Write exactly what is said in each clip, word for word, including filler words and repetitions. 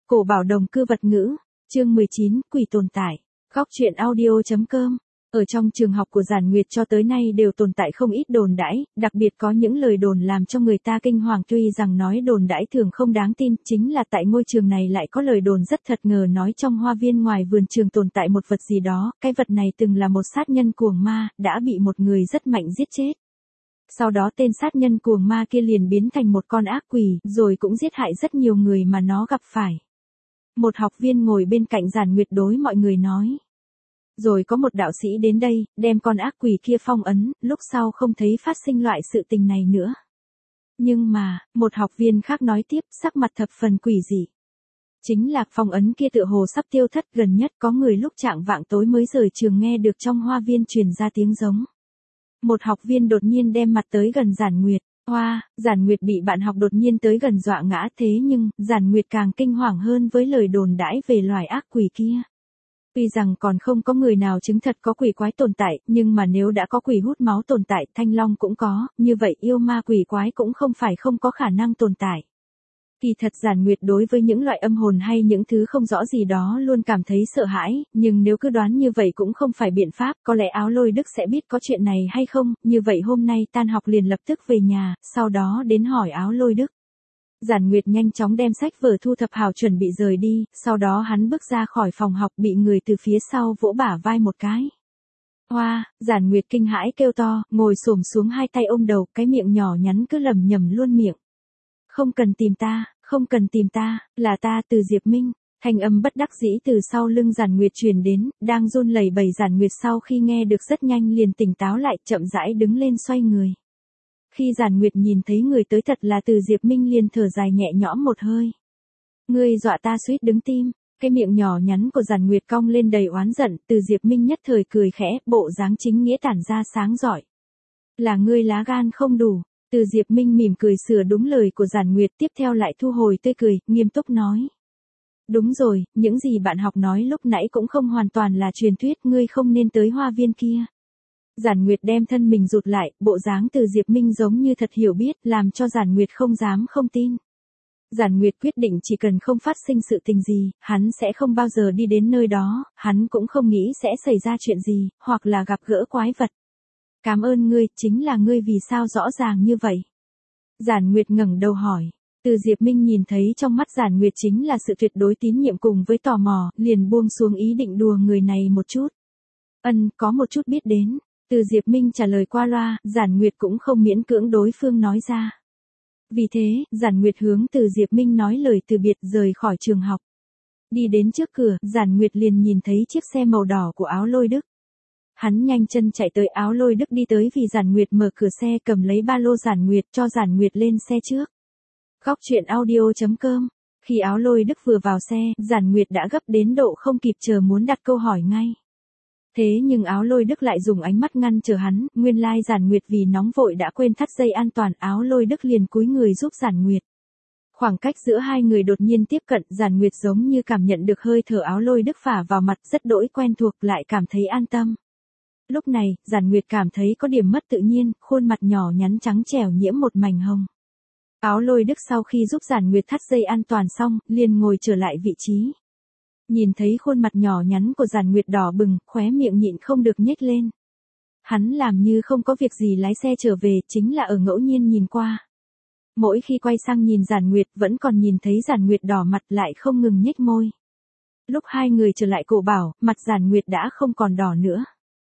Cổ bảo đồng cư vật ngữ, chương mười chín, quỷ tồn tại. Góc truyện audio.com. Ở trong trường học của Giản Nguyệt cho tới nay đều tồn tại không ít đồn đãi, đặc biệt có những lời đồn làm cho người ta kinh hoàng, tuy rằng nói đồn đãi thường không đáng tin, chính là tại ngôi trường này lại có lời đồn rất thật ngờ nói trong hoa viên ngoài vườn trường tồn tại một vật gì đó, cái vật này từng là một sát nhân cuồng ma, đã bị một người rất mạnh giết chết. Sau đó tên sát nhân cuồng ma kia liền biến thành một con ác quỷ, rồi cũng giết hại rất nhiều người mà nó gặp phải. Một học viên ngồi bên cạnh Giản Nguyệt đối mọi người nói. Rồi có một đạo sĩ đến đây, đem con ác quỷ kia phong ấn, lúc sau không thấy phát sinh loại sự tình này nữa. Nhưng mà, một học viên khác nói tiếp, sắc mặt thập phần quỷ dị. Chính là phong ấn kia tựa hồ sắp tiêu thất, gần nhất có người lúc trạng vạng tối mới rời trường nghe được trong hoa viên truyền ra tiếng giống. Một học viên đột nhiên đem mặt tới gần Giản Nguyệt. Hoa, Giản Nguyệt bị bạn học đột nhiên tới gần dọa ngã, thế nhưng, Giản Nguyệt càng kinh hoàng hơn với lời đồn đãi về loài ác quỷ kia. Tuy rằng còn không có người nào chứng thật có quỷ quái tồn tại, nhưng mà nếu đã có quỷ hút máu tồn tại, thanh long cũng có, như vậy yêu ma quỷ quái cũng không phải không có khả năng tồn tại. Kỳ thật Giản Nguyệt đối với những loại âm hồn hay những thứ không rõ gì đó luôn cảm thấy sợ hãi, nhưng nếu cứ đoán như vậy cũng không phải biện pháp, có lẽ Áo Lôi Đức sẽ biết có chuyện này hay không, như vậy hôm nay tan học liền lập tức về nhà, sau đó đến hỏi Áo Lôi Đức. Giản Nguyệt nhanh chóng đem sách vở thu thập hào chuẩn bị rời đi, sau đó hắn bước ra khỏi phòng học bị người từ phía sau vỗ bả vai một cái. Hoa, Giản Nguyệt kinh hãi kêu to, ngồi xổm xuống hai tay ôm đầu, cái miệng nhỏ nhắn cứ lẩm nhẩm luôn miệng. Không cần tìm ta, không cần tìm ta, là ta Từ Diệp Minh. Thanh âm bất đắc dĩ từ sau lưng Giản Nguyệt truyền đến, đang run lẩy bẩy Giản Nguyệt sau khi nghe được rất nhanh liền tỉnh táo lại, chậm rãi đứng lên xoay người. Khi Giản Nguyệt nhìn thấy người tới thật là Từ Diệp Minh liền thở dài nhẹ nhõm một hơi. Ngươi dọa ta suýt đứng tim, cái miệng nhỏ nhắn của Giản Nguyệt cong lên đầy oán giận, Từ Diệp Minh nhất thời cười khẽ, bộ dáng chính nghĩa tản ra sáng giỏi. Là ngươi lá gan không đủ. Từ Diệp Minh mỉm cười sửa đúng lời của Giản Nguyệt, tiếp theo lại thu hồi tươi cười, nghiêm túc nói. Đúng rồi, những gì bạn học nói lúc nãy cũng không hoàn toàn là truyền thuyết, ngươi không nên tới hoa viên kia. Giản Nguyệt đem thân mình rụt lại, bộ dáng Từ Diệp Minh giống như thật hiểu biết, làm cho Giản Nguyệt không dám không tin. Giản Nguyệt quyết định chỉ cần không phát sinh sự tình gì, hắn sẽ không bao giờ đi đến nơi đó, hắn cũng không nghĩ sẽ xảy ra chuyện gì, hoặc là gặp gỡ quái vật. Cảm ơn ngươi, chính là ngươi vì sao rõ ràng như vậy? Giản Nguyệt ngẩng đầu hỏi. Từ Diệp Minh nhìn thấy trong mắt Giản Nguyệt chính là sự tuyệt đối tín nhiệm cùng với tò mò, liền buông xuống ý định đùa người này một chút. Ân, có một chút biết đến. Từ Diệp Minh trả lời qua loa, Giản Nguyệt cũng không miễn cưỡng đối phương nói ra. Vì thế, Giản Nguyệt hướng Từ Diệp Minh nói lời từ biệt rời khỏi trường học. Đi đến trước cửa, Giản Nguyệt liền nhìn thấy chiếc xe màu đỏ của Áo Lôi Đức. Hắn nhanh chân chạy tới, Áo Lôi Đức đi tới vì Giản Nguyệt mở cửa xe, cầm lấy ba lô Giản Nguyệt cho Giản Nguyệt lên xe trước. Góc truyện audio.com. Khi Áo Lôi Đức vừa vào xe, Giản Nguyệt đã gấp đến độ không kịp chờ muốn đặt câu hỏi ngay. Thế nhưng Áo Lôi Đức lại dùng ánh mắt ngăn chờ hắn, nguyên lai Giản Nguyệt vì nóng vội đã quên thắt dây an toàn, Áo Lôi Đức liền cúi người giúp Giản Nguyệt. Khoảng cách giữa hai người đột nhiên tiếp cận, Giản Nguyệt giống như cảm nhận được hơi thở Áo Lôi Đức phả vào mặt, rất đỗi quen thuộc, lại cảm thấy an tâm. Lúc này, Giản Nguyệt cảm thấy có điểm mất tự nhiên, khuôn mặt nhỏ nhắn trắng trẻo nhiễm một mảnh hồng. Áo Lôi Đức sau khi giúp Giản Nguyệt thắt dây an toàn xong, liền ngồi trở lại vị trí. Nhìn thấy khuôn mặt nhỏ nhắn của Giản Nguyệt đỏ bừng, khóe miệng nhịn không được nhếch lên. Hắn làm như không có việc gì lái xe trở về, chính là ở ngẫu nhiên nhìn qua. Mỗi khi quay sang nhìn Giản Nguyệt vẫn còn nhìn thấy Giản Nguyệt đỏ mặt lại không ngừng nhếch môi. Lúc hai người trở lại cổ bảo, mặt Giản Nguyệt đã không còn đỏ nữa.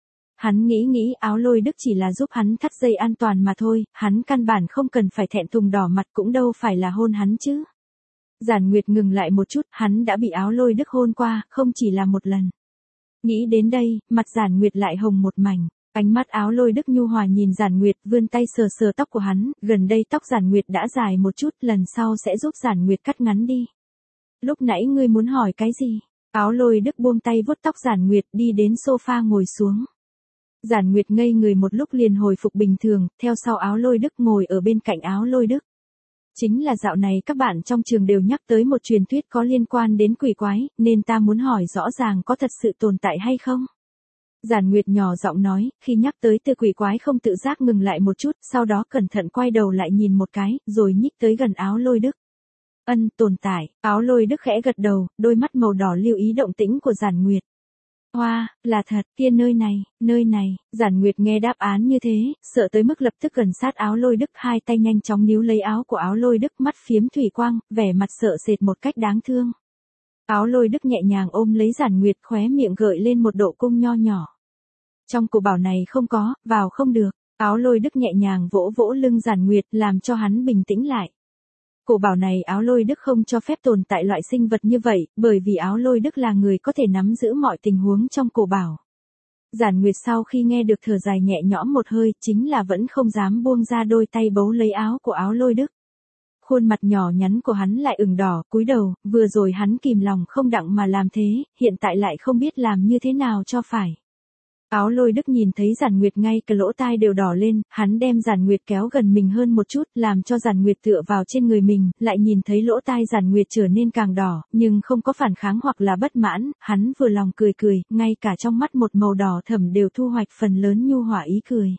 Hắn nghĩ nghĩ Áo Lôi Đức chỉ là giúp hắn thắt dây an toàn mà thôi, hắn căn bản không cần phải thẹn thùng đỏ mặt, cũng đâu phải là hôn hắn chứ. Giản Nguyệt ngừng lại một chút, hắn đã bị Áo Lôi Đức hôn qua, không chỉ là một lần. Nghĩ đến đây, mặt Giản Nguyệt lại hồng một mảnh, ánh mắt Áo Lôi Đức nhu hòa nhìn Giản Nguyệt, vươn tay sờ sờ tóc của hắn, gần đây tóc Giản Nguyệt đã dài một chút, lần sau sẽ giúp Giản Nguyệt cắt ngắn đi. Lúc nãy ngươi muốn hỏi cái gì? Áo Lôi Đức buông tay vuốt tóc Giản Nguyệt, đi đến sofa ngồi xuống. Giản Nguyệt ngây người một lúc liền hồi phục bình thường, theo sau Áo Lôi Đức ngồi ở bên cạnh Áo Lôi Đức. Chính là dạo này các bạn trong trường đều nhắc tới một truyền thuyết có liên quan đến quỷ quái, nên ta muốn hỏi rõ ràng có thật sự tồn tại hay không? Giản Nguyệt nhỏ giọng nói, khi nhắc tới từ quỷ quái không tự giác ngừng lại một chút, sau đó cẩn thận quay đầu lại nhìn một cái, rồi nhích tới gần Áo Lôi Đức. Ân, tồn tại, Áo Lôi Đức khẽ gật đầu, đôi mắt màu đỏ lưu ý động tĩnh của Giản Nguyệt. Hoa, là thật, kia nơi này, nơi này, Giản Nguyệt nghe đáp án như thế, sợ tới mức lập tức gần sát Áo Lôi Đức, hai tay nhanh chóng níu lấy áo của Áo Lôi Đức, mắt phiếm thủy quang, vẻ mặt sợ sệt một cách đáng thương. Áo Lôi Đức nhẹ nhàng ôm lấy Giản Nguyệt, khóe miệng gợi lên một độ cung nho nhỏ. Trong cổ bảo này không có, vào không được. Áo Lôi Đức nhẹ nhàng vỗ vỗ lưng Giản Nguyệt, làm cho hắn bình tĩnh lại. Cổ bảo này Áo Lôi Đức không cho phép tồn tại loại sinh vật như vậy, bởi vì Áo Lôi Đức là người có thể nắm giữ mọi tình huống trong cổ bảo. Giản Nguyệt sau khi nghe được thở dài nhẹ nhõm một hơi, chính là vẫn không dám buông ra đôi tay bấu lấy áo của Áo Lôi Đức. Khuôn mặt nhỏ nhắn của hắn lại ửng đỏ, cúi đầu, vừa rồi hắn kìm lòng không đặng mà làm thế, hiện tại lại không biết làm như thế nào cho phải. Áo Lôi Đức nhìn thấy Giản Nguyệt ngay cả lỗ tai đều đỏ lên, hắn đem Giản Nguyệt kéo gần mình hơn một chút, làm cho Giản Nguyệt tựa vào trên người mình, lại nhìn thấy lỗ tai Giản Nguyệt trở nên càng đỏ, nhưng không có phản kháng hoặc là bất mãn, hắn vừa lòng cười cười, ngay cả trong mắt một màu đỏ thẫm đều thu hoạch phần lớn nhu hòa ý cười.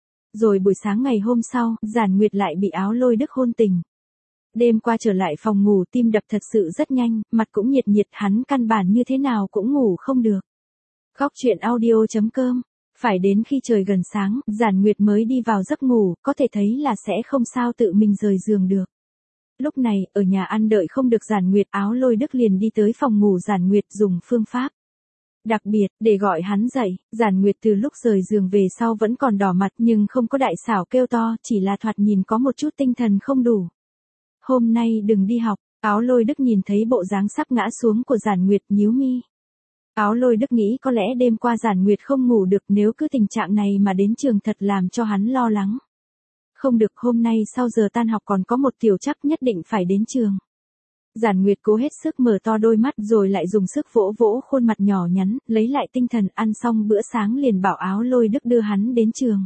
Rồi buổi sáng ngày hôm sau, Giản Nguyệt lại bị Áo Lôi Đức hôn tình. Đêm qua trở lại phòng ngủ tim đập thật sự rất nhanh, mặt cũng nhiệt nhiệt, hắn căn bản như thế nào cũng ngủ không được. Góc truyện audio chấm com. Phải đến khi trời gần sáng, Giản Nguyệt mới đi vào giấc ngủ, có thể thấy là sẽ không sao tự mình rời giường được. Lúc này, ở nhà ăn đợi không được Giản Nguyệt, Áo Lôi Đức liền đi tới phòng ngủ Giản Nguyệt dùng phương pháp đặc biệt, để gọi hắn dậy. Giản Nguyệt từ lúc rời giường về sau vẫn còn đỏ mặt nhưng không có đại xảo kêu to, chỉ là thoạt nhìn có một chút tinh thần không đủ. Hôm nay đừng đi học, Áo Lôi Đức nhìn thấy bộ dáng sắp ngã xuống của Giản Nguyệt nhíu mi. Áo Lôi Đức nghĩ có lẽ đêm qua Giản Nguyệt không ngủ được, nếu cứ tình trạng này mà đến trường thật làm cho hắn lo lắng. Không được, hôm nay sau giờ tan học còn có một tiểu trắc nhất định phải đến trường. Giản Nguyệt cố hết sức mở to đôi mắt rồi lại dùng sức vỗ vỗ khuôn mặt nhỏ nhắn, lấy lại tinh thần, ăn xong bữa sáng liền bảo Áo Lôi Đức đưa hắn đến trường.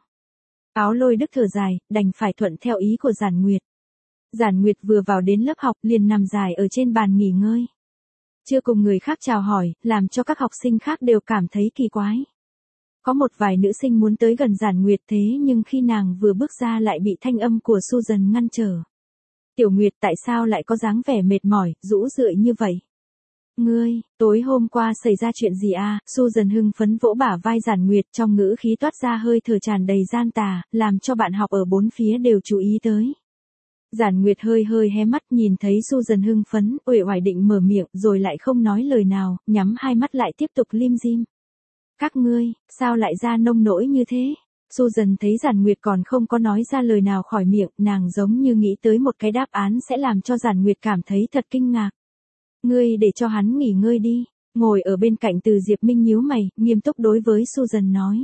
Áo Lôi Đức thở dài, đành phải thuận theo ý của Giản Nguyệt. Giản Nguyệt vừa vào đến lớp học liền nằm dài ở trên bàn nghỉ ngơi. Chưa cùng người khác chào hỏi, làm cho các học sinh khác đều cảm thấy kỳ quái. Có một vài nữ sinh muốn tới gần Giản Nguyệt thế nhưng khi nàng vừa bước ra lại bị thanh âm của Susan ngăn trở. Tiểu Nguyệt, tại sao lại có dáng vẻ mệt mỏi, rũ rượi như vậy? Ngươi, tối hôm qua xảy ra chuyện gì à? Susan hưng phấn vỗ bả vai Giản Nguyệt, trong ngữ khí toát ra hơi thở tràn đầy gian tà, làm cho bạn học ở bốn phía đều chú ý tới. Giản Nguyệt hơi hơi hé mắt nhìn thấy Susan hưng phấn, uể oải định mở miệng rồi lại không nói lời nào, nhắm hai mắt lại tiếp tục lim dim. Các ngươi, sao lại ra nông nỗi như thế? Susan thấy Giản Nguyệt còn không có nói ra lời nào khỏi miệng, nàng giống như nghĩ tới một cái đáp án sẽ làm cho Giản Nguyệt cảm thấy thật kinh ngạc. Ngươi để cho hắn nghỉ ngơi đi. Ngồi ở bên cạnh Từ Diệp Minh nhíu mày, nghiêm túc đối với Susan nói.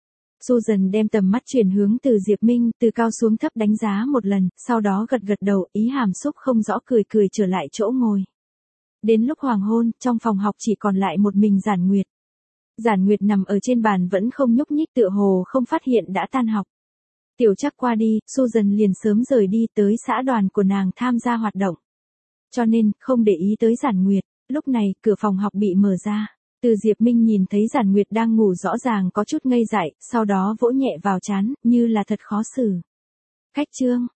Susan đem tầm mắt chuyển hướng Từ Diệp Minh, từ cao xuống thấp đánh giá một lần, sau đó gật gật đầu, ý hàm xúc không rõ cười cười trở lại chỗ ngồi. Đến lúc hoàng hôn, trong phòng học chỉ còn lại một mình Giản Nguyệt. Giản Nguyệt nằm ở trên bàn vẫn không nhúc nhích, tựa hồ không phát hiện đã tan học. Tiểu trắc qua đi, Susan liền sớm rời đi tới xã đoàn của nàng tham gia hoạt động. Cho nên, không để ý tới Giản Nguyệt. Lúc này, cửa phòng học bị mở ra. Từ Diệp Minh nhìn thấy Giản Nguyệt đang ngủ rõ ràng có chút ngây dại, sau đó vỗ nhẹ vào trán, như là thật khó xử. Cách chương,